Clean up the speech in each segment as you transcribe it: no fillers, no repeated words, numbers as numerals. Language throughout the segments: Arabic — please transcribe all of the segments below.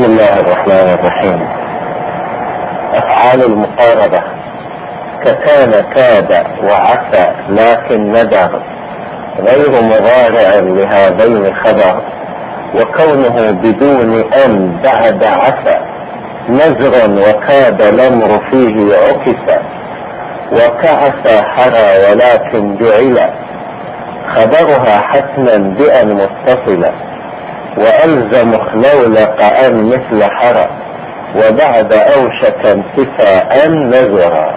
بسم الله الرحمن الرحيم. أفعال المقاربة ككان، كاد، وعسى، لكن ندر غير مضارع لهذين خبر، وكونه بدون أن بعد عسى نزر، وكاد الأمر فيه عكس، وكعسى حرى ولكن بعلا خبرها حتما بأن متصلا، وألزم خلولق أن مثل حرى، وبعد أوشك انتفاء نزرا.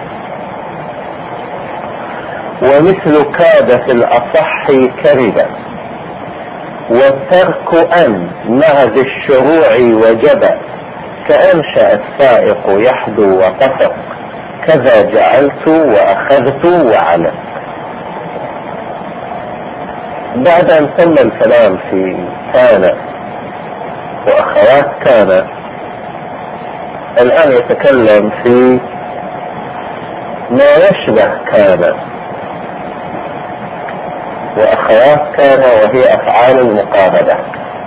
ومثل كاد في الأصح كردا، والترك أن مع ذي الشروع وجب، كأنشأ السائق يحدو وطفق، كذا جعلت وأخذت وعلت. بعد أن تم الكلام في كان وأخوات كان، الآن يتكلم في ما يشبه كان وأخوات كان، وهي أفعال المقاربة.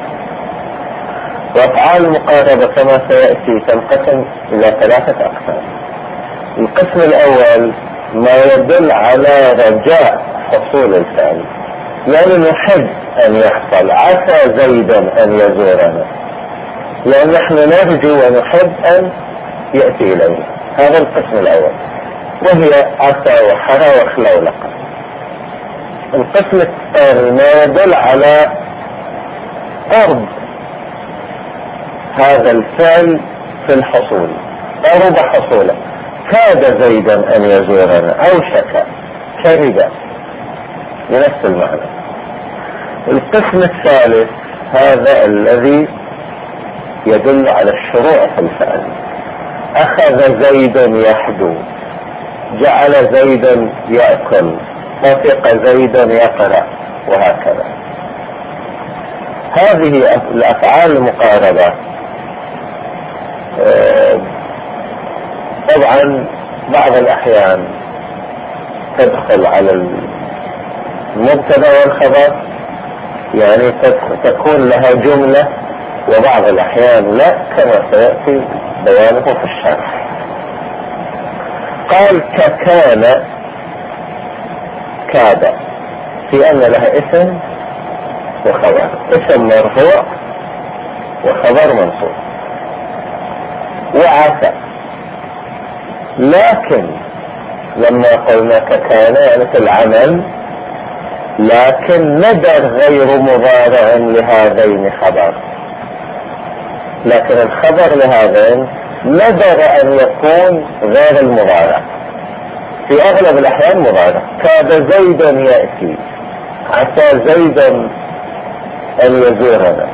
وأفعال المقاربة كما سيأتي تنقسم إلى 3 أقسام. القسم الأول ما يدل على رجاء حصول الفعل، يعني نحب أن يحصل، عسى زيدا أن يزورنا، يعني نحن نرجو ونحب أن يأتي إلينا. هذا القسم الأول، وهي عسى وحرى وخلولق. القسم الثاني ما يدل على قرب هذا الفعل في الحصول، قرب حصوله، كاد زيدا أن يزورنا، أوشك، كرد، بنفس المعنى. القسم الثالث هذا الذي يدل على الشروع في الفعل، أخذ زيدا يحدو، جعل زيدا يأكل، طفق زيدا يقرأ، وهكذا. هذه الأفعال المقاربة طبعا بعض الأحيان تدخل على المبتدأ والخبر، يعني تكون لها جملة، وبعض الأحيان لا، كما سيأتي بيانه في الشرح. قال ككان، كاد، في أن لها اسم وخبر، اسم مرفوع وخبر منصوب. وعسى، لكن لما قلنا ككان يعني في العمل، لكن ندر غير مضارع لهذين خبر، لكن الخبر لهذين ندر أن يكون غير المضارع، في أغلب الأحيان مضارع. كاد زيدا يأتي، عسى زيدا أن يزورنا.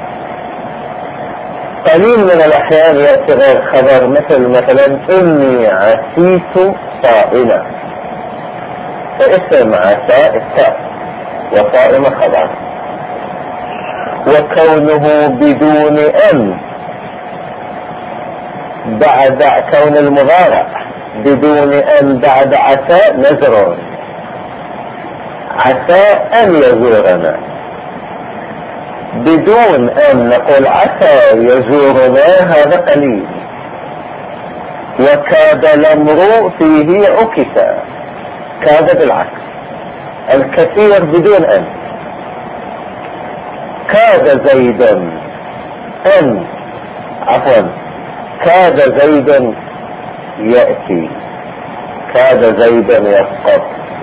قليل من الأحيان يأتي غير خبر، مثلا إني عسيت صائمة، فاسم عسى التاء، وصائمة خبر. وكونه بدون أن بعد كون المضارع بدون أن بعد عسى نزر، عسى أن يزورنا، بدون أن نقول عسى يزورنا، هذا قليل. وكاد الأمر فيه عكس، كاد بالعكس، الكثير بدون أن. كاد زيدا أن، عفوا، كاد زيدا يأتي، كاد زيدا يسقط،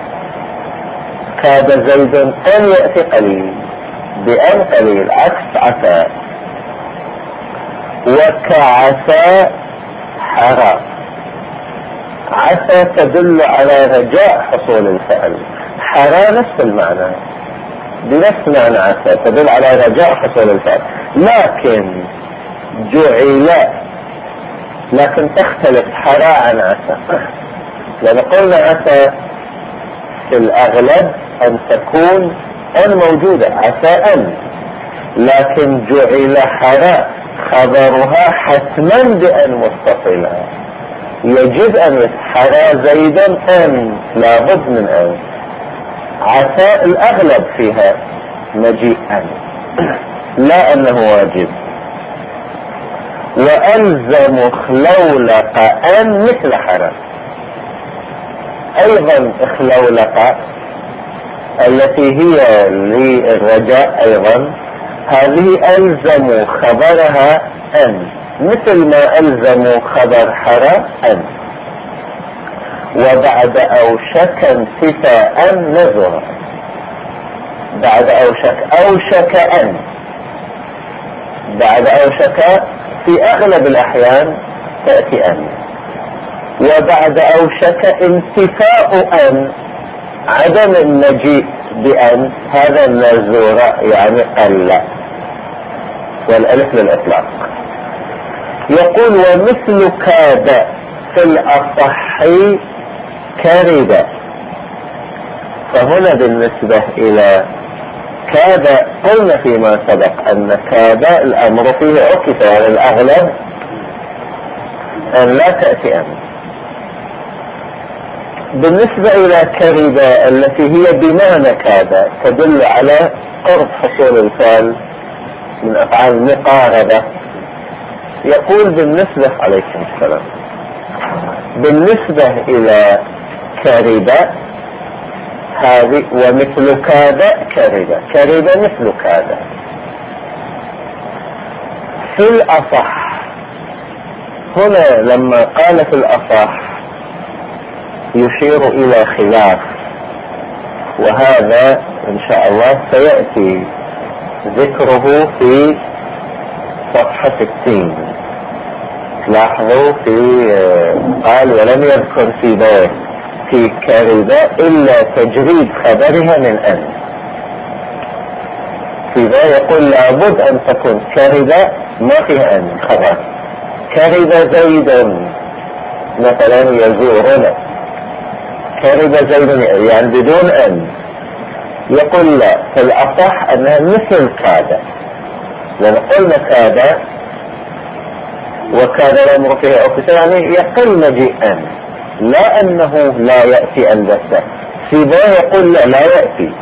كاد زيدا أن يأتي قليل، بأن قليل، عكس عسى. وكعسى حرى، عسى تدل على رجاء حصول الفعل، حرى نفس المعنى، بنفس معنى عسى، تدل على رجاء حصول الفعل، لكن جعل، لكن تختلف حرى عن عسى. لأن قلنا عسى في الأغلب أن تكون أن موجودة، عسى أن، لكن جعل حرى خبرها حتما بأن متصلة، يجب أن يتحرى زيدا أن، لابد من أن. عسى الأغلب فيها مجيء أن، لا أنه واجب. وألزم خلولق أن مثل حرف. أيضا خلولق التي هي للرجاء أيضا هذه ألزم خبرها أن مثل ما ألزم خبر حرف أن. وبعد أوشك انتفاء نزر، بعد أوشك أن، بعد أوشك في أغلب الأحيان تأتي أن. وبعد أوشك انتفاء أن، عدم المجيء بأن، هذا النزور يعني قل، والألف للإطلاق. يقول ومثل كاد في الأصح كرد. فهنا بالنسبة إلى كاد قلنا فيما سبق أن كاد الأمر فيه عكس، على الأغلب أن لا تأتي أن. بالنسبة إلى كرد التي هي بمعنى كاد تدل على قرب حصول الفعل من أفعال المقاربة. يقول بالنسبة عليكم السلام، بالنسبة إلى كرد هذه ومثل كاد كرد، كرد مثل كاد. في الأصح هنا لما قال في الأصح يشير إلى خلاف، وهذا إن شاء الله سيأتي ذكره في صفحة 60. لاحظوا في قال ولم يذكر في بيت في كرد إلا تجريد خبرها من أن. في ذا يقول لابد أن تكون كرد ما فيها أن خبر. كرد زيد مثلا يزورنا، كرد زيد يعني بدون أن. يقول لا، في الأصح أنها مثل كاد، لأن قلنا كاد وكاد الأمر فيها أكثر يعني يقل مجيء أن، لا أنه لا يأتي البتة. في ذا يقول لا يأتي.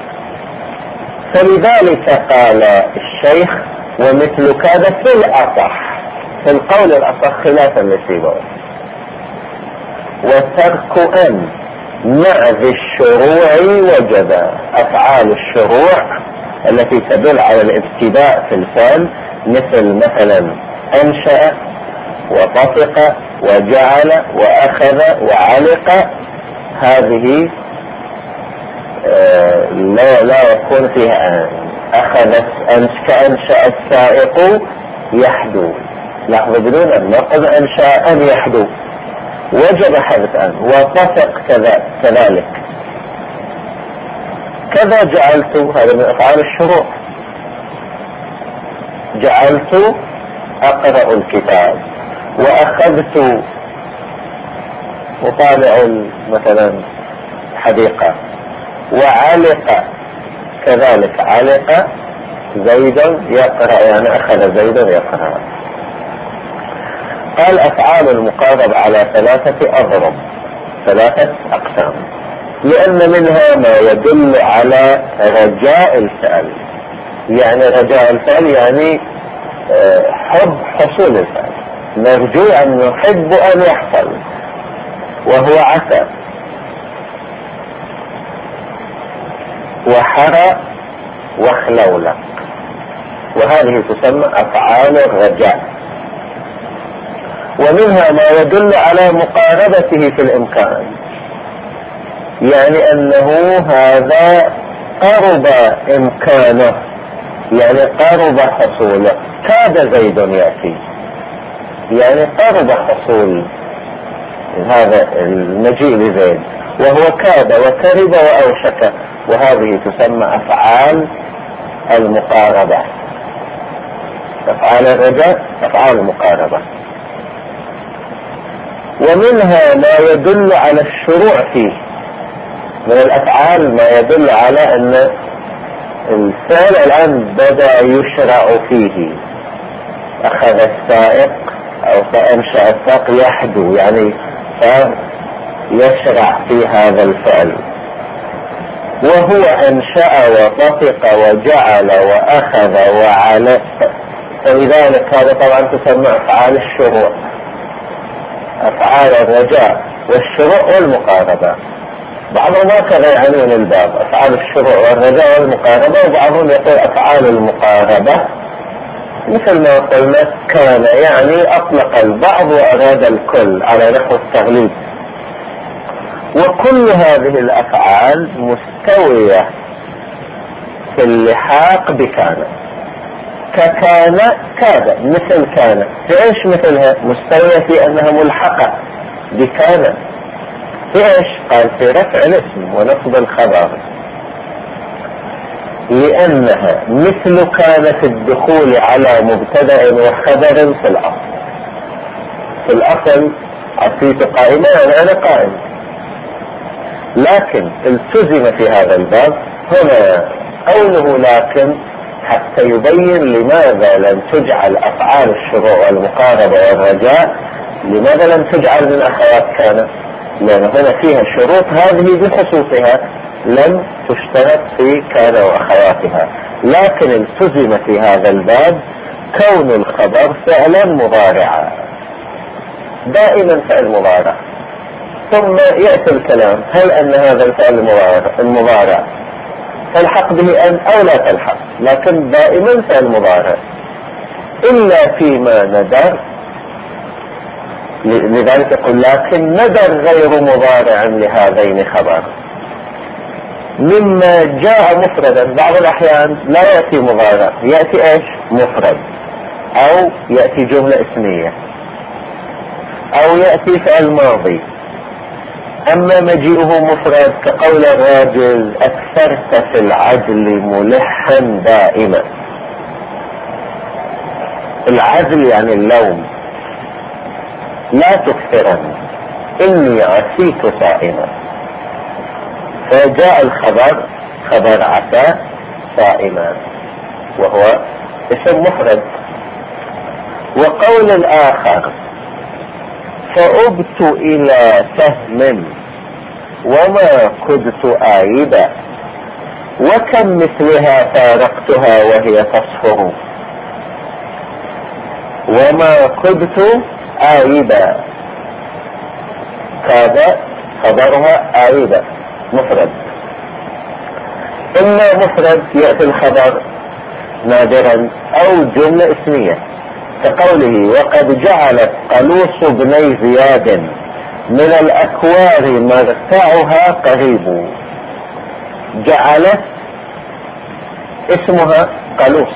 فلذلك قال الشيخ ومثل كاد في الأصح، في القول الأصح خلافا لسيبويه. وترك أن مع ذي الشروع وجب. أفعال الشروع التي تدل على الابتداء في الفعل مثلا أنشأ وطفق وجعل وأخذ وعلق، هذه لا يكون فيها أن. أخذت كأنشأ السائق يحدو، لاحظوا بدون أن، نقض أنشأ أن يحدو وجب حذف أن. وطفق كذلك. كذا جعلت، هذا من أفعال الشروع. جعلت أقرأ الكتاب، وأخذت أطالع مثلا حديقة، وعلق كذلك، علق زيد يقرأ يعني أخذ زيد يقرأ. قال أفعال المقارب على 3 أضرب، 3 أقسام، لأن منها ما يدل على رجاء الفعل، يعني رجاء الفعل يعني حب حصول الفعل، نرجو أن نحب أن يحصل، وهو عسى وحرى وخلولق، وهذه تسمى أفعال الرجاء. ومنها ما يدل على مقاربته في الإمكان، يعني أنه هذا قرب إمكانه، يعني قرب حصوله. كاد زيد يأتي، يعني قرب حصول هذا المجيء لزيد، وهو كاد وكرب وأوشك، وهذه تسمى أفعال المقاربة. أفعال الرجاء أفعال المقاربة. ومنها ما يدل على الشروع فيه، من الأفعال ما يدل على أن الفعل الآن بدأ يشرع فيه. أخذ السائق أو فأنشأ السائق يحدو، يعني فيشرع في هذا الفعل. وهو أنشأ وطفق وجعل وأخذ وعلق، فلذلك هذا طبعا تسمى أفعال الشروع، أفعال الرجاء والشروع والمقاربة. بعضهم هكذا يعنون الباب، أفعال الشروع والرجاء والمقاربة، وبعضهم يقول أفعال المقاربة مثل ما قلنا كان، يعني أطلق البعض وأراد الكل على نحو التغليب. وكل هذه الأفعال مستوية في اللحاق بكان، ككان كاد، مثل كان. في ايش مثلها؟ مستوية في انها ملحقة بكان. في ايش؟ قال في رفع الاسم ونصب الخبر، لانها مثل كان في الدخول على مبتدأ وخبر في الاصل. في الاصل عصيت قائما، انا قائم، لكن التزم في هذا الباب هنا قوله لكن حتى يبين لماذا لم تجعل أفعال الشروع والمقاربة والرجاء، لماذا لم تجعل من أخوات كان، لأن هنا فيها شروط هذه بخصوصها لم تشترط في كان وأخواتها، لكن التزم في هذا الباب كون الخبر فعلا مضارعا، دائما فعل مضارع. ثم يأتي الكلام هل أن هذا الفعل المضارع تلحق به أن أو لا تلحق، لكن دائما فعل مضارع إلا فيما ندر. لذلك يقول لكن ندر غير مضارع لهذين خبر، مما جاء مفردا. بعض الأحيان لا يأتي مضارع، يأتي ايش؟ مفرد، أو يأتي جملة اسمية، أو يأتي فعل ماضي. أما مجيئه مفرد كقول الراجل أكثرت في العدل ملحا دائما. العدل يعني اللوم، لا تكثرن إني عسيت صائما. فجاء الخبر خبر عسى صائما وهو اسم مفرد. وقول الآخر فأبت إلى سهم وما كدت آيدا وكم مثلها فارقتها وهي تصفر. وما كدت آيدا، كاد خبرها آيدا مفرد. إما مفرد يأتي الخبر نادرا أو جملة اسمية كقوله وقد جعلت قلوص بني زياد من الأكوار مرتعها قريب. جعلت اسمها قلوص،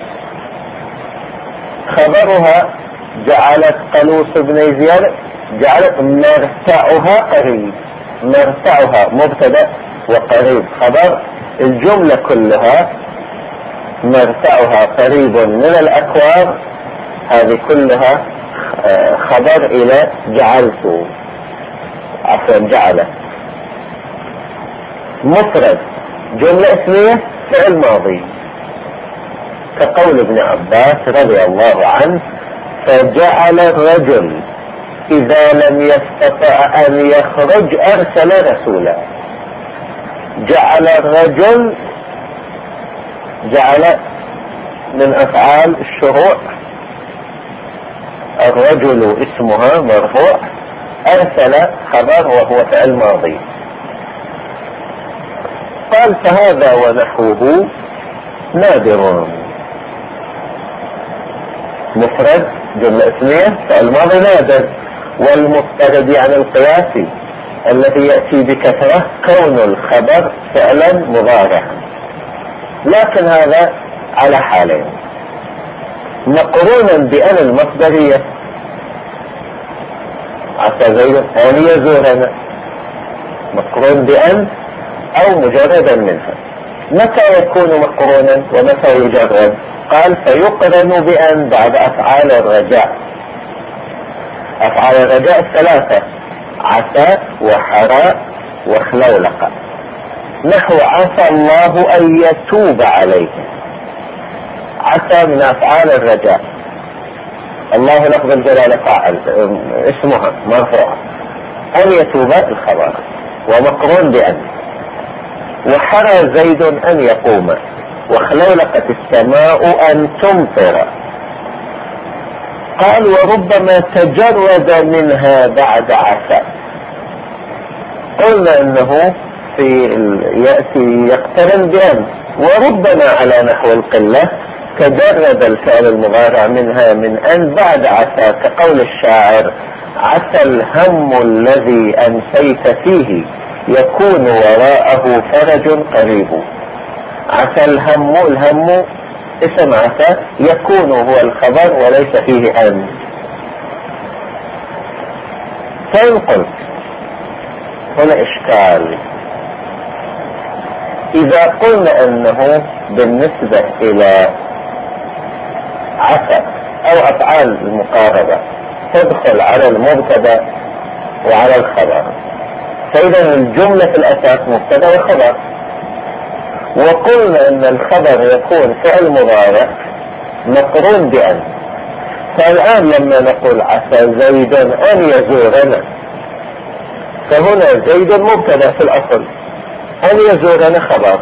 خبرها جعلت قلوص بني زياد، جعلت مرتعها قريب. مرتعها مبتدأ وقريب خبر، الجملة كلها مرتعها قريب من الأكوار، هذه كلها خبر إلى جعلت، عفوا جعلت. مفرد جملة اسمية فعل ماضي كقول ابن عباس رضي الله عنه فجعل الرجل إذا لم يستطع أن يخرج أرسل رسولا. جعل الرجل، جعل من أفعال الشروع، الرجل اسمها مرفوع، أرسل خبر وهو فعل ماضي. قال فهذا ونحوه نادر. مفرد جملة اسمية فعل ماضي نادر. والمضطرد عن القياسي الذي يأتي بكثرة كون الخبر فعلا مضارعا، لكن هذا على حالين: مقرونا بأن المصدرية عسى زيد أن يزورنا، مقرون بأن أو مجردا منها. متى يكون مقرونا ومتى يجرد؟ قال فيقرن بأن بعد أفعال الرجاء. أفعال الرجاء الثلاثة: عسى وحراء وخلولقة. نحو عسى الله أن يتوب عليه، عسى من أفعال الرجاء، الله لفظ الجلالة فاعل اسمها مرفوع، أن يتوب الخبر ومقرون بأن. وحرى زيد أن يقوم، وخلولقت السماء أن تمطر. قال وربما تجرد منها بعد عسى. قلنا انه يأتي يقترن بأن، وربما على نحو القلة تجرد الفعل المضارع منها من أن بعد عسى، كقول الشاعر: عسى الهم الذي أمسيت فيه يكون وراءه فرج قريب. عسى الهم اسم عسى، يكون هو الخبر وليس فيه أن. فإن قلت هنا إشكال، إذا قلنا أنه بالنسبة إلى عسى أو أفعال المقاربة تدخل على المبتدأ وعلى الخبر، فإذا الجملة في الأساس مبتدأ وخبر. وقلنا أن الخبر يكون فعل مضارع مقرون بأن. فالآن لما نقول عسى زيد أن يزورنا، فهنا زيد مبتدأ في الأصل، أن يزورنا خبر،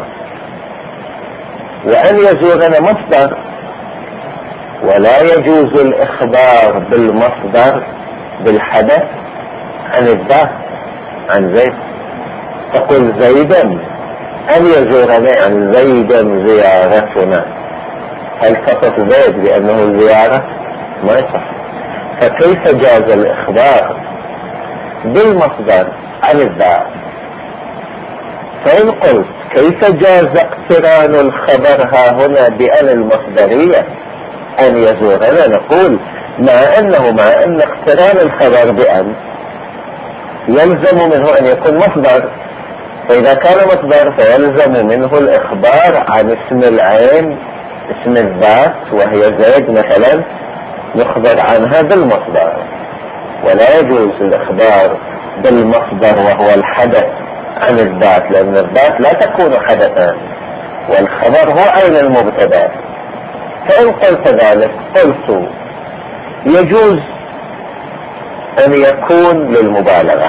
وأن يزورنا مصدر، ولا يجوز الإخبار بالمصدر بالحدث عن الذات عن زيد. تقول زيدا أن يزورنا عن زيدا زيارتنا، هل فقط زيد بأنه زيارة؟ ما يصح. فكيف جاز الإخبار بالمصدر عن الذات؟ فإن قلت كيف جاز اقتران الخبر ها هنا بأن المصدرية أن يزورنا، نقول مع أن اقتران الخبر بأن يلزم منه أن يكون مصدر، فإذا كان مصدر فيلزم منه الإخبار عن اسم العين، اسم الذات وهي زيد مثلا، نخبر عنها بالمصدر. ولا يجوز الإخبار بالمصدر وهو الحدث عن الذات، لأن الذات لا تكون حدثا والخبر هو عين المبتدأ. فإن قلت ذلك قلت يجوز أن يكون للمبالغة.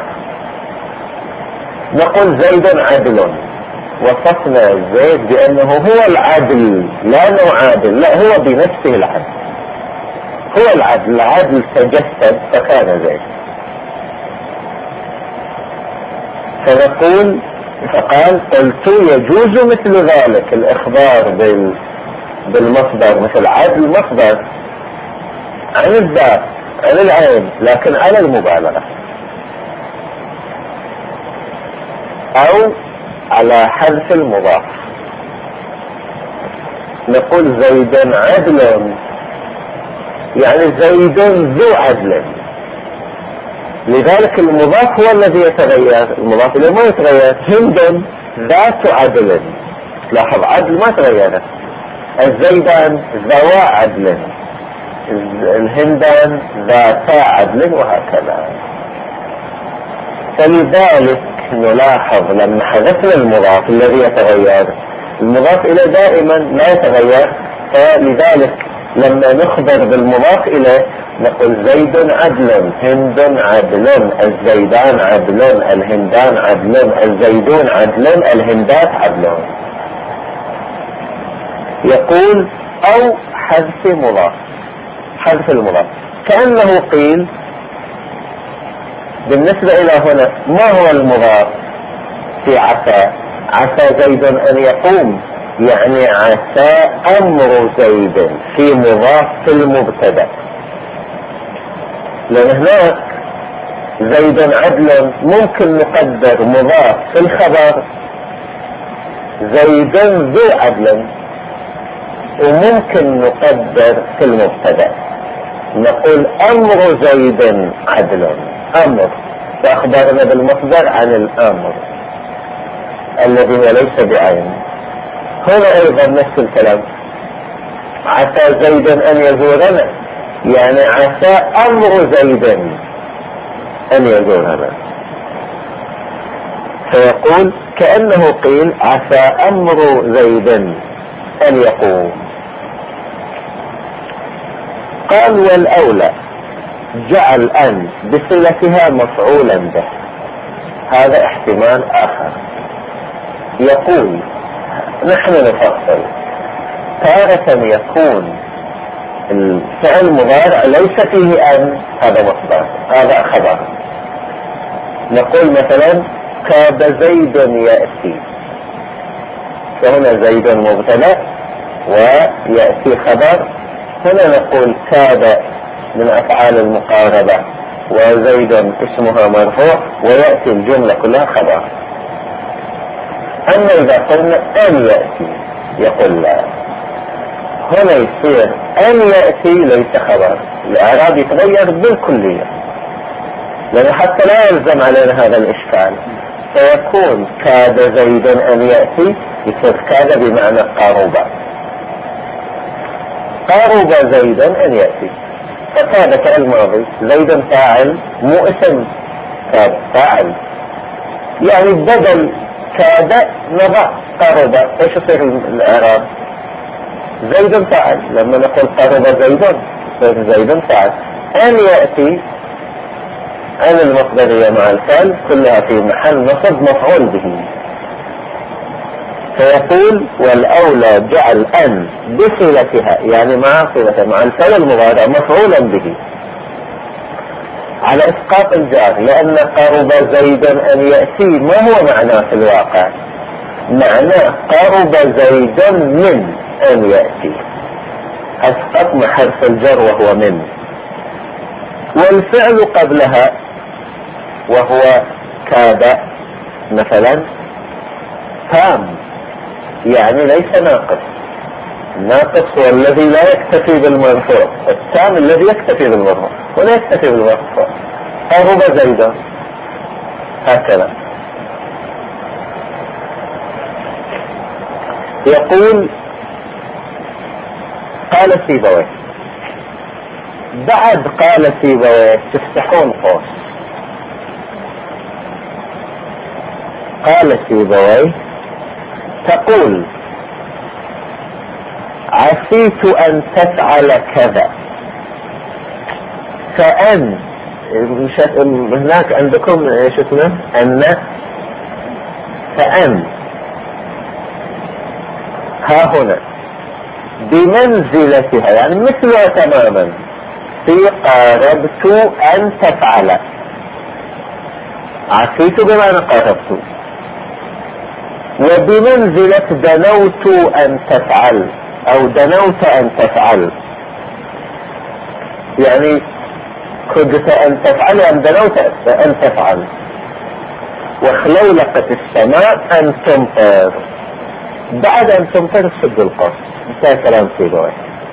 نقول زيد عدل، وصفنا زيد بأنه هو العدل، لا نعادل، لا هو بنفسه العدل، هو العدل، العدل تجسد فكان زيد. فقال قلت يجوز مثل ذلك الإخبار بالمصدر، مثل عدل مصدر عن الذات عن العين، لكن على المبالغة، أو على حذف المضاف. نقول زيد عدل، يعني زيد ذو عدل، لذلك المضاف هو الذي يتغير، المضاف إليه ما يتغير. هند ذات عدل، لاحظ عدل ما تغيرت. الزيدان ذوى عدل، الهندان ذاتا عدل، وهكذا. فلذلك نلاحظ لما حذفنا المضاف الذي يتغير، المضاف إليه دائما لا يتغير، فلذلك لما نخبر بالمضاف إليه نقول زيد عدل، هند عدل، الزيدان عدل، الهندان عدل، الزيدون عدل، الهندات عدل. يقول أو حذف مضاف، حذف المضاف، كأنه قيل بالنسبة إلى هنا ما هو المضاف في عسى؟ عسى زيد أن يقوم، يعني عسى أمر زيد في مضاف في المبتدأ، لأن هناك زيد عدل ممكن نقدر مضاف في الخبر زيد ذو عدل، وممكن نقدر في المبتدأ نقول أمر زيد عدل، أمر، فأخبرنا بالمصدر عن الأمر الذي هو ليس بعين. هنا أيضا نفس الكلام، عسى زيد أن يزورنا، يعني عسى أمر زيد أن يزورنا. فيقول كأنه قيل عسى أمر زيد أن يقوم. قال والأولى جعل أن بصلتها مفعولا به، هذا احتمال آخر. يقول نحن نفصل، تارة يكون الفعل مضارع ليس فيه أن، هذا مصدر، هذا خبر. نقول مثلا كاد زيد يأتي، فهنا زيد مبتدأ ويأتي خبر. هنا نقول كاد من أفعال المقاربة وزيد اسمها مرفوع ويأتي الجملة كلها خبر. أما إذا قلنا أن يأتي يقول لا، هنا يصير أن يأتي ليس خبر، الإعراب يتغير بالكلية، لأنه حتى لا يلزم علينا هذا الإشكال، فيكون كاد زيد أن يأتي يصير كاد بمعنى قارب، قارب زيدا أن يأتي، فكاد فعل ماضي، زيدا فاعل مو اسم، كاد فاعل، يعني بدل كاد نضع قارب، ايش يصير الإعراب؟ زيدا فاعل، لما نقول قارب زيدا يصير زيدا فاعل. أن يأتي أن المصدرية مع الفعل كلها في محل نصب مفعول به، فيقول والأولى جعل أن بصلتها، يعني مع صلتها مع الفعل المضارع مفعولا به على إسقاط الجار، لأن قرب زيدا أن يأتي ما هو معناه في الواقع؟ معناه قرب زيدا من أن يأتي، أسقطنا حرف الجر وهو من، والفعل قبلها وهو كاد مثلا تام، يعني ليس ناقص. الناقص هو الذي لا يكتفي بالمرفوع، التام الذي يكتفي بالمرفوع ولا يكتفي بالمرفوع. قرب زيدا هكذا. يقول قال سيبويه، بعد قال سيبويه تفتحون قوس، قال سيبويه تقول عسيت أن تفعل كذا، فأن هناك عندكم ايش اسمه أن، فأن ها هنا بمنزلتها يعني مثلها تماما في قاربت أن تفعل، عسيت بمعنى قاربت، وبمنزلة دنوت أن تفعل أو دنوت أن تفعل، يعني كدت أن تفعل أن دنوت أن تفعل. وخلولقت السماء أن تمطر، بعد أن تمطر تسد القصر، انتهى كلام سيبويه.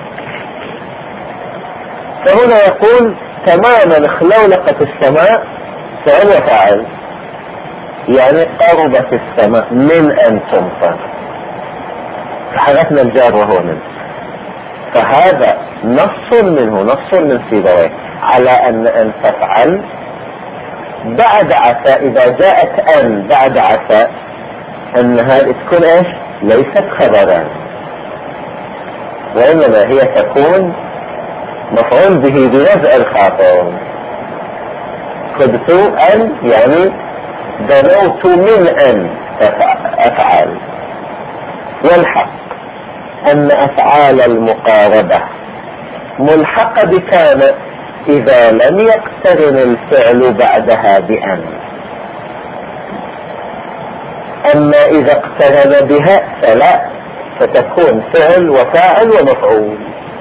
فهنا يقول تماما خلولقت السماء فعل وفاعل، يعني قربت السماء من أن تمطر، فحذفنا الجار وهو من، فهذا نص منه، نص من سيبويه على أن تفعل بعد عسى، إذا جاءت أن بعد عسى أن هذه تكون إيش؟ ليست خبرا، وإنما هي تكون مفعول به بنزع الخاطر. كدت أن يعني دنوت من أن أفعل. والحق أن أفعال المقاربة ملحقة بكان إذا لم يقترن الفعل بعدها بأن، أما إذا اقترن بها فلا، فتكون فعل وفاعل ومفعول.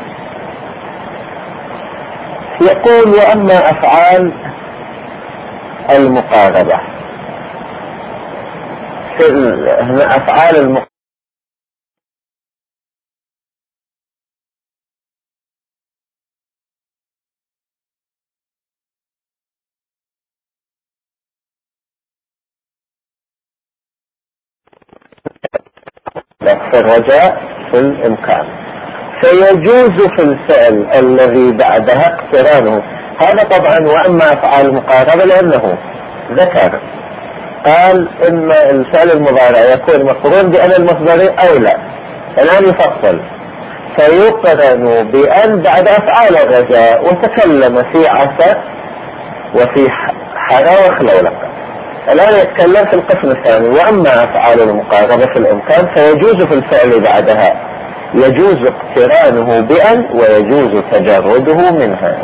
يقول وأما أفعال المقاربة، هنا أفعال المقاربة في الرجاء في الإمكان، فيجوز في الفعل الذي بعدها اقترانه. هذا طبعا وأما أفعال المقاربة لأنه ذكر قال إن الفعل المضارع يكون مقرون بأن المصدري أو لا، الآن يفصل فيقرن بأن بعد أفعال الرجاء، وتكلم في عسى وفي حرى وخلولقة. الآن يتكلم في القسم الثاني وأما أفعال المقاربة في الإمكان فيجوز في الفعل بعدها يجوز اقترانه بأن ويجوز تجرده منها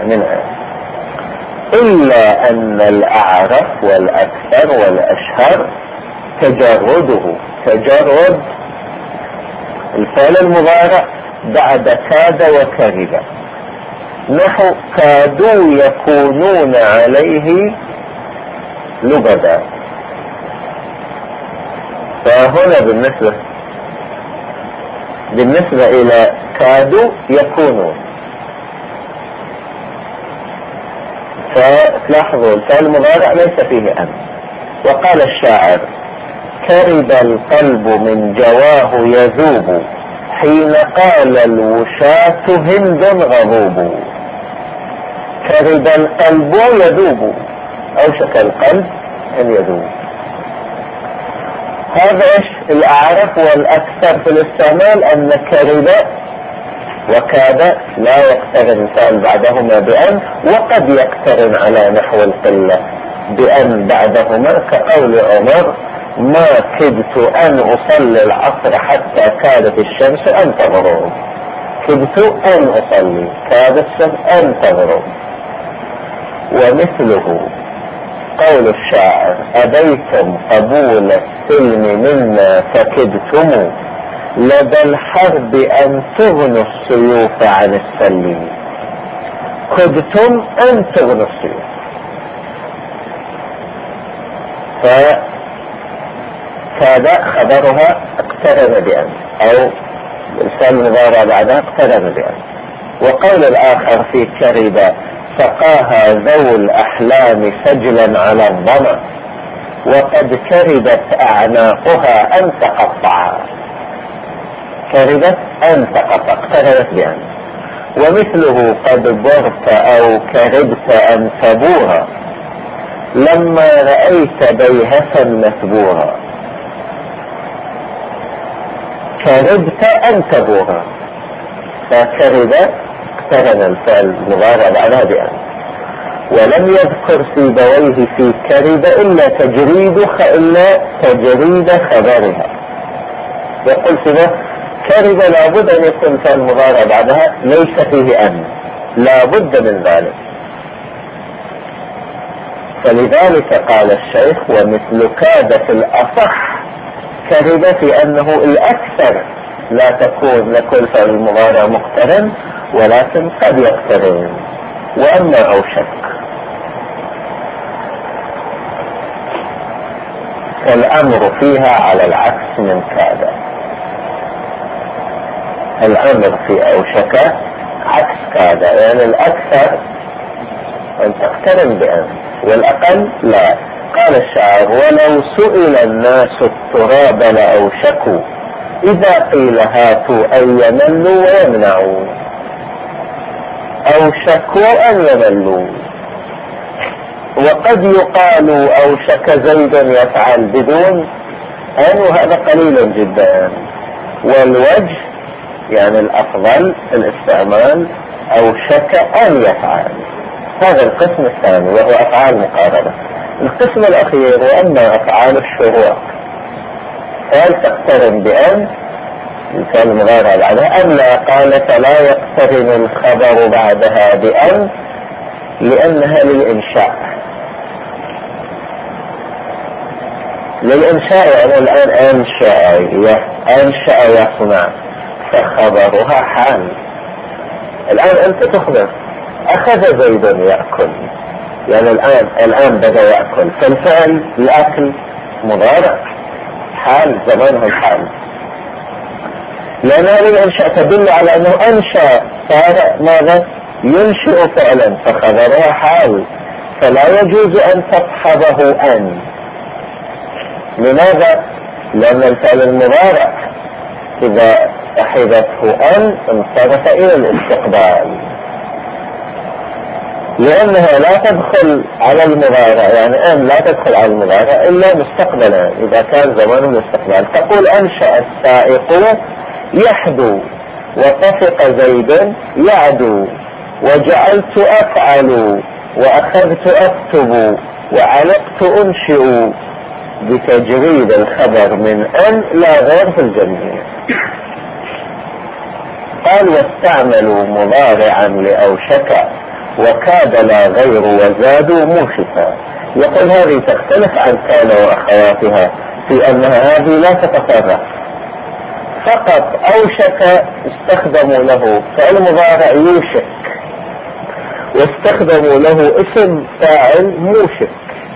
إلا أن الأعرف والأكثر والأشهر تجرده، تجرد الفعل المضارع بعد كاد وكرد، نحو كادوا يكونون عليه لبدا. فهنا بالنسبة إلى كادوا يكونون، فتلاحظوا الفعل المضارع ليس فيه أن. وقال الشاعر: كرب القلب من جواه يذوب، حين قال الوشاة هند غضوب. كرب القلب يذوب، أوشك القلب أن يذوب. هذا ايش الأعرف والأكثر في الاستعمال، أن كرب وكاد لا يقترن الفعل بعدهما بأن، وقد يقترن على نحو القلة بأن بعدهما، كقول عمر: ما كدت أن أصلي العصر حتى كادت الشمس أن تغرب. كدت أن أصلي، كادت الشمس أن تغرب. ومثله قول الشاعر: أبيتم قبول السلم منا فكدتم، لدى الحرب أن تغنوا السيوف عن السلم. كدتم أن تغنوا السيوف. فكاد خبرها اقترن بأن، أو الفعل المضارع بعدها اقترن بأن. وقول الآخر في كرب: سقاها ذو الأحلام سجلا على الظما، وقد كربت أعناقها أن تقطعا. كربت أن تقطع، اقترنت بأن. ومثله قد برت أو كربت أن تبورا، لما رأيت بيهة مثبورا. كربت أن تبورا، فكرب اقترن الفعل المضارع بعدها بأن. ولم يذكر سيبويه في كرب إلا تجريد خبرها. يقول سيبويه: كرب لابد أن يكون فعل المضارع بعدها ليس فيه أن، لابد من ذلك. فلذلك قال الشيخ: ومثل كاد في الأصح كرب، في أنه الأكثر لا تكون لكل فعل المضارع مقترن، ولكن قد يقترن. وأما أوشك فالأمر فيها على العكس من كاد. الأمر في أوشك عكس كاد، يعني الأكثر أن تقترن بأن، والأقل لا. قال الشاعر: ولو سئل الناس التراب لأوشكوا، إذا قيل هاتوا أن يملوا ويمنعوا. أوشكوا أن يملوا. وقد يقال أوشك زيد يفعل بدون أن، وهذا قليل جدا. والوجه يعني الأفضل الاستعمال أوشك أن يفعل. هذا القسم الثاني وهو أفعال مقاربة. القسم الأخير وأما أفعال الشروع، هل تقترن بأن الفعل المضارع بعدها أم لا؟ قال: فلا يقترن الخبر بعدها بأن، لأنها للإنشاء. يعني الآن أنشأ يصنع، فخبرها حال. الآن أنت تخبر: أخذ زيد يأكل، يعني الآن بدأ يأكل، فالفعل الأكل مضارع حال، زمانه الحال، لأن هذه الإنشاء تدل على أنه أنشأ، صار ماذا؟ ينشئ فعلا، فخبرها حال، فلا يجوز أن تصحبه أن. لماذا؟ لأن الفعل المضارع إذا صحبته أن انصرف إلى الاستقبال، لأنها لا تدخل على المضارع، يعني أن لا تدخل على المضارع إلا مستقبلا إذا كان زمانه الاستقبال. تقول: أنشأ السائق يحدو، وطفق زيد يعدو، وجعلت أفعل، وأخذت أكتب، وعلقت أنشئ، بتجريد الخبر من أن لا غير في الجميع. قال واستعملوا مضارعا لأوشك وكاد لا غير وزادوا موشكا. يقول هذه تختلف عن كان وأخواتها في أنها هذه لا تتصرف، فقط أوشك استخدموا له فعل مضارع يوشك، واستخدموا له اسم فاعل موشك،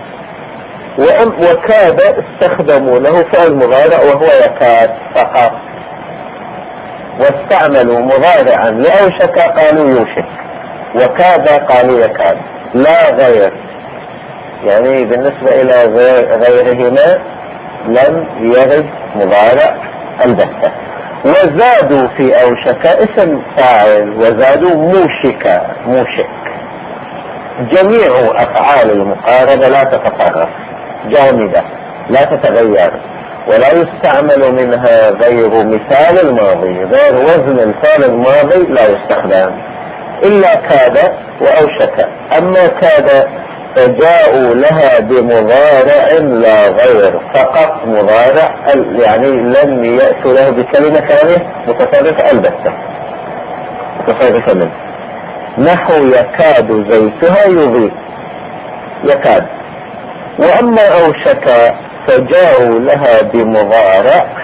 وكاد استخدموا له فعل مضارع وهو يكاد فقط. واستعملوا مضارعا لأوشك قالوا يوشك، وكاد قالوا يكاد، لا غير، يعني بالنسبة إلى غيرهما لم يرد مضارع البتة. وزادوا في أوشك اسم فاعل، وزادوا موشك موشك. جميع أفعال المقاربة لا تتطرف، جامدة لا تتغير، ولا يستعمل منها غير مثال الماضي، غير وزن الفعل الماضي لا يستخدم إلا كاد وأوشك. أما كاد فجاءوا لها بمضارع لا غير، فقط مضارع، يعني لم يأتوا له بكلمة ثانية متصرفة البتة، متصرفة منه، نحو يكاد زيتها يضيء، يكاد. وأما أوشك فجاءوا لها بمضارع،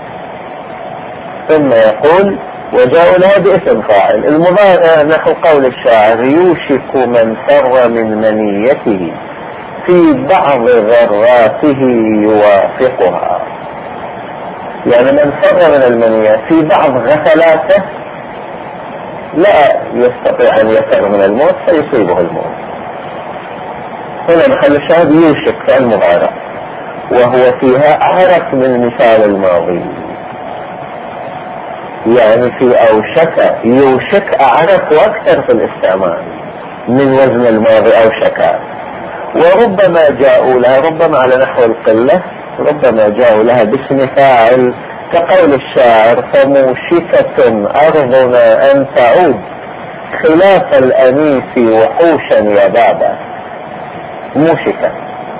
ثم يقول وجاءوا لها باسم فاعل. المضارع نحو قول الشاعر يوشك من فر من منيته في بعض ذراته يوافقها، يعني من فر من المنية في بعض غفلاته لا يستطيع أن يفر من الموت فيصيبه الموت. هنا محل الشاهد يوشك في المضارع، وهو فيها أعرف من مثال الماضي، يعني في أوشك يوشك أعرف وأكثر في الاستعمال من وزن الماضي أوشك. وربما جاءوا لها، ربما على نحو القلة، ربما جاءوا لها باسم فاعل كقول الشاعر فموشكة أرضنا أن تعود خلاف الأنيس وحوشا يا بابا، موشكة.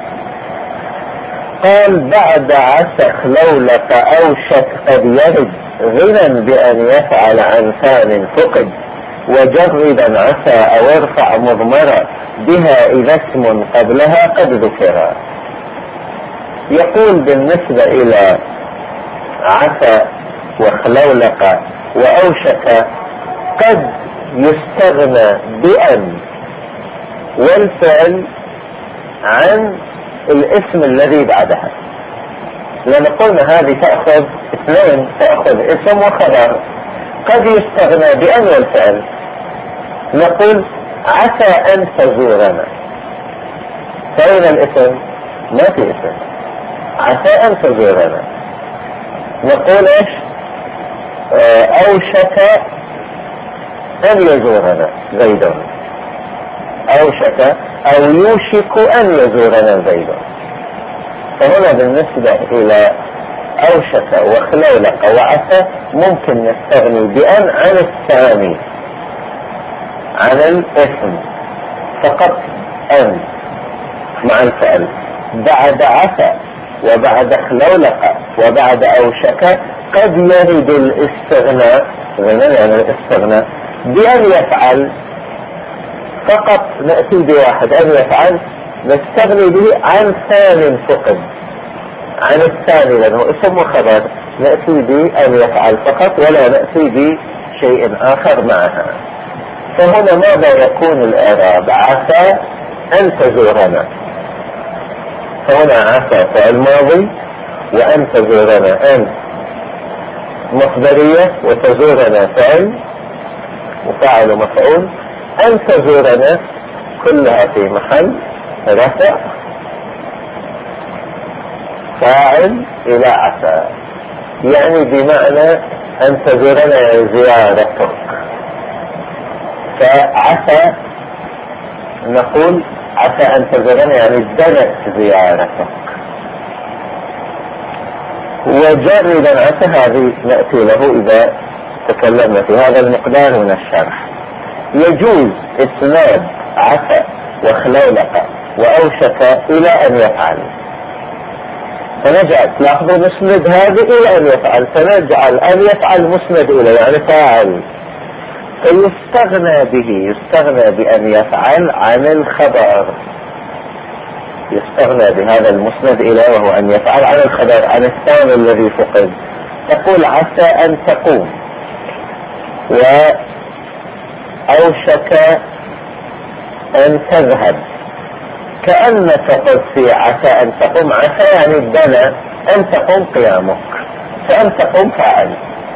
قال بعد عسى خلولك أوشك قد يرد غنى بأن يفعل عن ثان فقد، وجردا عسى أو ارفع مضمرة بها إذا اسم قبلها قد ذكر. يقول بالنسبة إلى عسى وخلولق وأوشك قد يستغنى بأن والفعل عن الاسم الذي بعدها، لأن قلنا هذه تأخذ اثنين، تأخذ اسم وخبر. قد يستغنى بأن والفعل، نقول عسى أن تزورنا، فإن الاسم ما في اسم، عسى أن تزورنا. نقول ايش؟ أوشك أن يزورنا زيد، أوشك أو يوشك أن يزورنا زيد. فهنا بالنسبة إلى أوشك وخلولق وعسى ممكن نستغني بأن عن الثاني، عن الاسم، فقط أن مع الفعل. بعد عسى وبعد خلولق وبعد أوشك قد يرد الاستغناء، يعني الاستغناء بأن يفعل، فقط نأتي بواحد أن يفعل نستغني به عن ثاني فقد، عن الثاني لأنه اسم وخبر، نأتي بأن يفعل فقط ولا نأتي بشيء آخر معها. فهنا ماذا يكون الإعراب؟ عسى أن تزورنا، فهنا عسى فعل ماضي وأن تزورنا أن مصدرية وتزورنا فعل وفاعل ومفعول. أن تزورنا كلها في محل رفع فاعل إلى عسى، يعني بمعنى أن تزورنا يعني زيارتك. فعسى نقول عسى أن تزورنا يعني دنت زيارتك. وجردا عسى هذه نأتي له إذا تكلمنا في هذا المقدار من الشرح. يجوز إسناد عسى وخلولق وأوشك إلى أن يفعل، فنجعل لاحظوا نسند هذه إلى أن يفعل، فنجعل أن يفعل مسند إلى يعني فاعل، فيستغنى به، يستغنى بأن يفعل عن الخبر، يستغنى بهذا المسند إليه وهو أن يفعل عن الخبر، عن الثاني الذي فقد. تقول عسى أن تقوم، وأوشك أن تذهب، كأنك قلت في عسى أن تقوم. عسى يعني بنى أن تقوم قيامك، فأن تقوم فعل.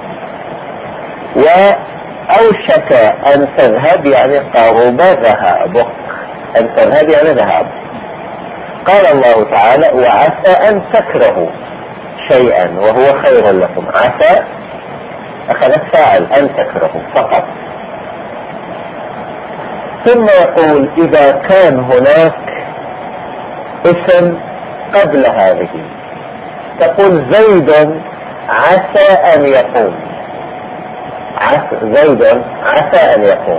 وأوشك أن تذهب يعني قرب ذهابك، أن تذهب يعني ذهاب. قال الله تعالى وعسى أن تكرهوا شيئا وهو خير لكم. عسى أخذت فاعل أن تكرهوا فقط. ثم يقول إذا كان هناك اسم قبل هذه، تقول زيد عسى أن يقوم، زيد عسى أن يقوم،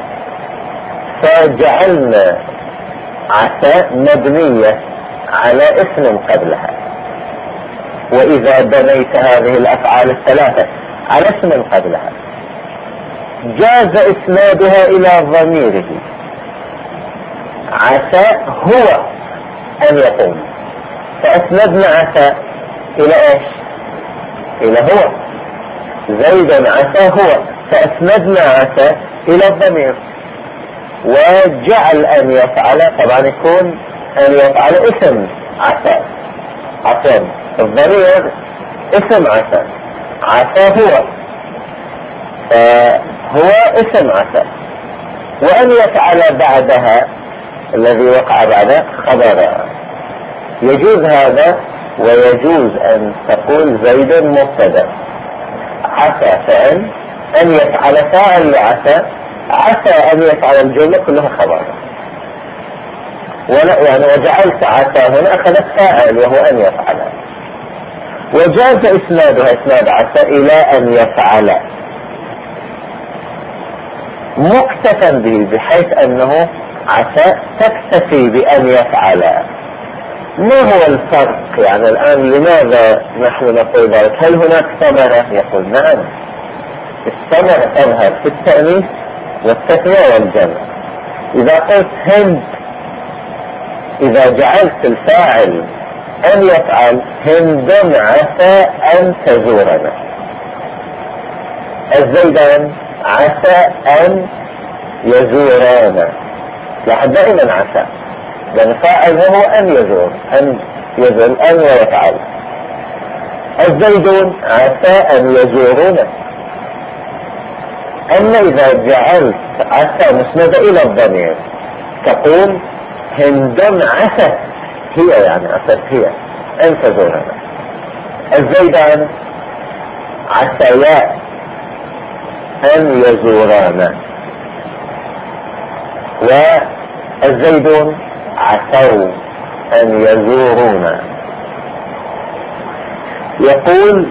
فجعلنا عسى مبنية على اسم قبلها. وإذا بنيت هذه الأفعال الثلاثة على اسم قبلها جاز إسنادها إلى ضميره. عسى هو أن يقوم، فأسندنا عسى إلى إيش؟ إلى هو. زيد عسى هو، فأسندنا عسى إلى الضمير. وجعل أن يفعل طبعا يكون أن يفعل اسم عسى، عسى الضمير اسم عسى، عسى هو، فهو اسم عسى. وأن يفعل بعدها الذي وقع بعده خبرها. يجوز هذا، ويجوز أن تقول زيد مبتدأ، عسى فعل، أن يفعل فاعل لعسى، عسى أن يفعل الجملة كلها خبر. يعني وجعلت عسى هنا أخذت فاعل وهو أن يفعل. وجاز إسنادها إسناد عسى إلى أن يفعل مكتفا به، بحيث أنه عسى تكتفي بأن يفعل. ما هو الفرق يعني الآن؟ لماذا نحن نقول ذلك؟ هل هناك ثمرة؟ يقول نعم، الثمرة تظهر في التأنيث والتثنية والجمع. إذا قلت هند، إذا جعلت الفاعل أن يفعل، هند عسى أن تزورنا. الزيدان عسى أن يزورانا. لاحظ دائما عسى، لأن فاعل هو أن يزور، أن يزور، أن ويفعل. الزيدون عسى أن يزورونا. أما إذا جعلت عسى مسندة إلى الضمير تقول هند عسى، هي يعني عسى هي أن تزورنا. الزيدان عسيا أن يزورانا. والزيدون عسوا أن يزورونا. يقول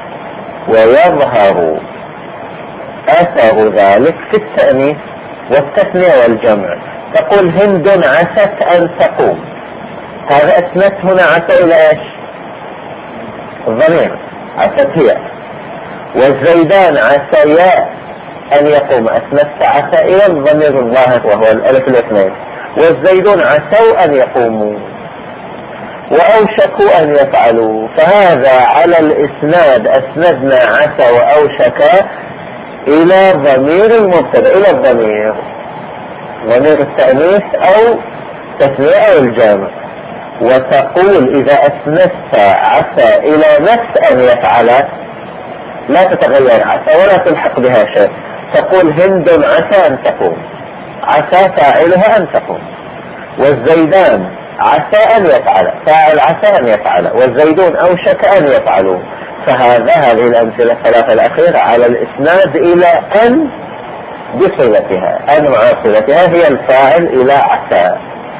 ويظهر أثر ذلك في التأنيث والتثنية والجمع. تقول هند عست أن تقوم، هذا أسنت هنا عسى إلى إيش؟ الضمير عست هي. والزيدان عسيا أن يقوم، أسنت عسى إلى الضمير الظاهر وهو الألف الاثنين. والزيدون عسوا أن يقوموا وأوشكوا أن يفعلوا. فهذا على الإسناد أسندنا عسى وأوشك إلى ضمير المبتدأ، إلى الضمير، ضمير التأنيث أو تثنية أو الجمع. وتقول إذا أسندت عسى إلى نفس أن يفعل لا تتغير عسى ولا تلحق بها شيء. تقول هند عسى أن تقوم، عسى فاعلها أن تقوم. والزيدان عسى أن يفعل، فاعل عسى أن يفعل. والزيدون أوشك أن يفعلوا. هذه الأمثلة الثلاثة الأخيرة على الإسناد إلى أن بصلتها، أن مع صلتها هي الفاعل إلى عسى.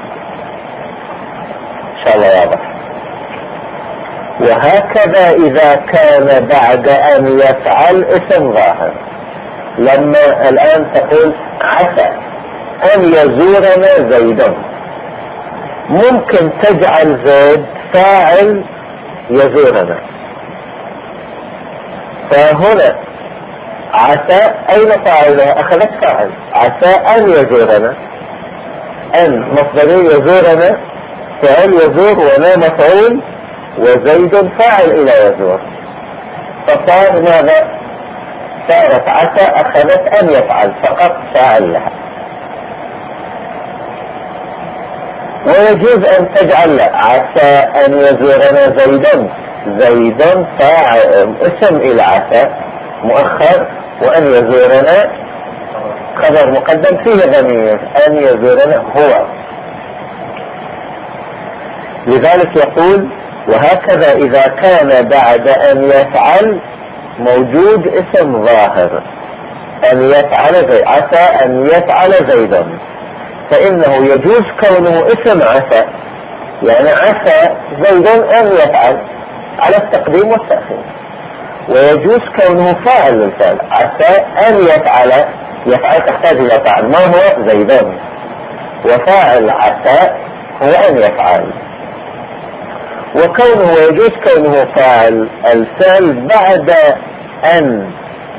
إن شاء الله واضح. وهكذا إذا كان بعد أن يفعل اسم ظاهر. لما الآن تقول عسى أن يزورنا زيد، ممكن تجعل زيد فاعل يزورنا. فهنا عسى أين فاعلها؟ أخذت فاعل. عسى أن يزورنا، أن مصدري يزورنا فعل يزور، ولا مفعول، وزيد فاعل إلى يزور. فصار ماذا؟ صارت عسى أخذت أن يفعل فقط فاعل لها. ويجوز أن تجعل عسى أن يزورنا زيد، زيد فاعل اسم إلى عسى مؤخر، وأن يزورنا خبر مقدم فيه ضمير، أن يزورنا هو. لذلك يقول وهكذا إذا كان بعد أن يفعل موجود اسم ظاهر، أن يفعل زيد، عسى أن يفعل زيدا، فإنه يجوز كونه اسم عسى، يعني عسى زيد أن يفعل على التقديم والتأخير، ويجوز كونه فاعل للفعل، عسى أن يفعل، يفعل تحتاج إلى فاعل، ما هو؟ زيد، وفاعل عسى هو أن يفعل. وكونه يجوز كونه فاعل الفعل بعد أن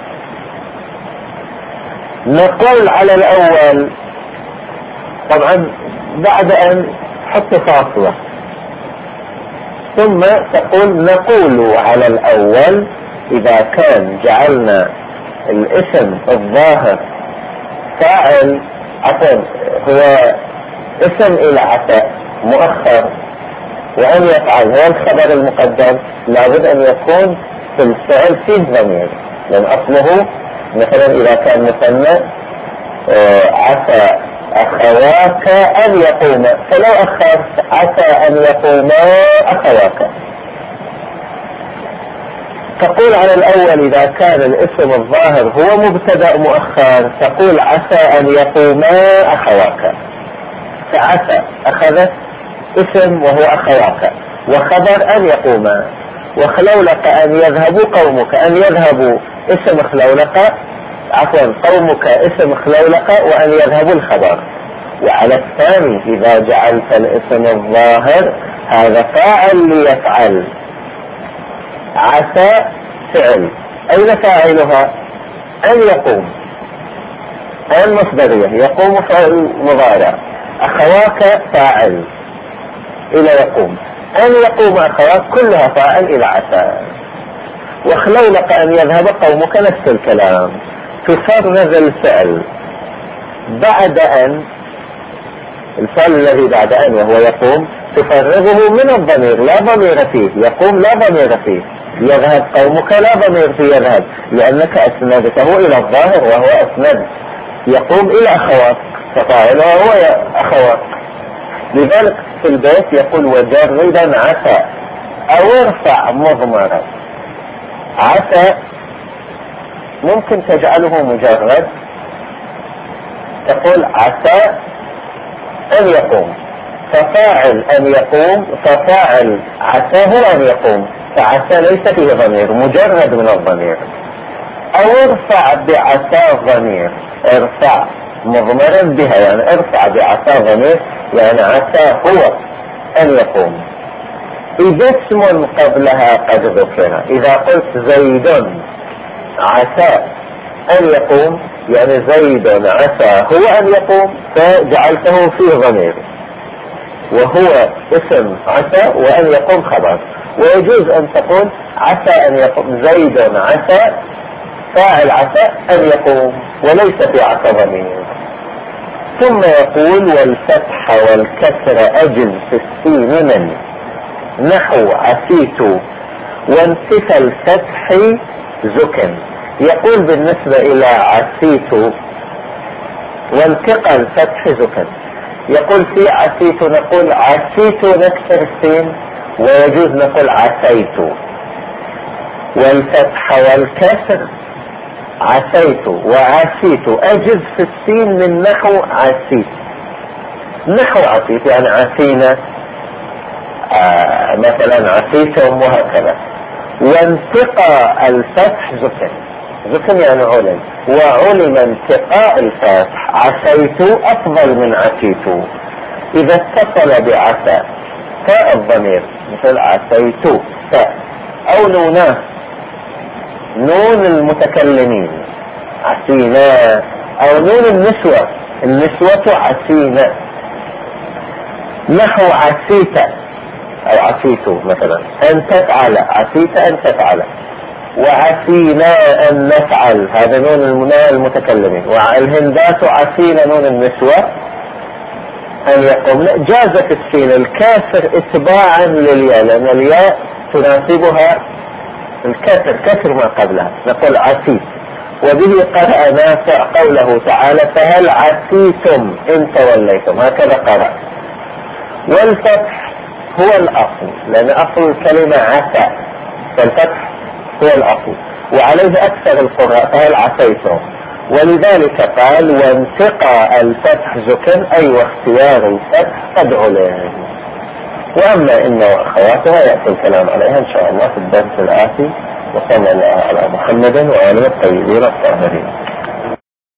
نقول على الأول، طبعا بعد أن حط فاصلة ثم تقول نقول على الأول إذا كان جعلنا الاسم الظاهر فاعل، عفوا هو اسم إلى عسى مؤخر، وأن يفعل هو الخبر المقدم، لابد أن يكون في الفعل فيه ضمير، لأن أصله مثلا إذا كان مثنى عسى أخواك أن يقوم، فلو أخرت عسى أن يقوما أخواك. تقول على الأول إذا كان الاسم الظاهر هو مبتدأ مؤخر، تقول عسى أن يقوما أخواك، فعسى أخذت اسم وهو أخواك، وخبر أن يقوما، وخلولق أن يذهبوا قومك، أن يذهبوا اسم خلولق، عفوا قومك اسم خلولق، وأن يذهبوا الخبر. وعلى الثاني إذا جعلت الاسم الظاهر هذا فاعل ليفعل، عسى فعل، أين فاعلها؟ أن يقوم، أن مصدرية، يقوم فعل مضارع، أخواك فاعل إلى يقوم، أن يقوم أخواك كلها فاعل إلى عسى. وخلولق أن يذهب قومك نفس الكلام، تصار نزل الفعل بعد أن، الفعل الذي بعد أن وهو يقوم تفرغه من الضمير، لا ضمير فيه، يقوم لا ضمير فيه، يذهب قومك لا ضمير فيه يذهب، لأنك أسندته إلى الظاهر وهو أسند يقوم إلى أخواك، ففاعلها هو أخواك. لذلك في البيت يقول وجردا عسى أو ارفع مضمرا. عسى ممكن تجعله مجرد، تقول عسى أن يقوم، ففاعل أن يقوم، ففاعل عسى هو أن يقوم، فعسى ليس فيه ضمير، مجرد من الضمير. أو ارفع بعسى ضمير، ارفع مضمرا بها، يعني ارفع بعسى ضمير، يعني عسى هو أن يقوم. إذا اسم قبلها قد ذكر، إذا قلت زيد عسى أن يقوم، يعني زيد عسى هو أن يقوم، فجعلته فيه ضمير، وهو اسم عسى وأن يقوم خبر. ويجوز أن تقول عسى أن يقوم، زيد عسى فاعل عسى أن يقوم، وليس في عسى ضمير. ثم يقول والفتح والكسر أجل في السين من نحو عسيت، وانتفى الفتح زكن. يقول بالنسبة إلى عسيت وانتقى الفتح زكن، يقول في عسيت نقول عسيت نكسر السين، ويجوز نقول عسيت. والفتح والكسر عسيت وعسيت أجز في السين من نحو عسيت، نحو عسيت يعني عسينا، مثلا عسيتم وهكذا. وانتقى الفتح زكن، زكن يعني علم، وعلم انتقاء الفتح، عسيت أفضل من عسيت. إذا اتصل بعسى تاء الضمير مثل عسيت تاء، أو نوناه نون المتكلمين عسينا. او نون النسوة، النسوة عسينا، نحو عسيت او عسيت مثلا ان تفعل، عسيت ان تفعل، وعسينا ان نفعل، هذا نون المتكلمين. والهندات عسينا نون النسوة ان يقوم. جازت السين الكاسر اتباعا للياء، لان الياء تناسبها الكسر، كسر ما قبلها، نقول عسيت. وبه قرأ نافع قوله تعالى فهل عسيتم ان توليتم، هكذا قرأ. والفتح هو الاصل، لان اصل الكلمة عسى، فالفتح هو الاصل، وعليه اكثر القراء فهل عسيتم. ولذلك قال وانتقى الفتح زكن، اي واختيار الفتح قد علم. واما انه واخواتها يأتي الكلام عليها ان شاء الله في الدرس الآتي. وصلى الله على محمد وآله الطيبين الطاهرين.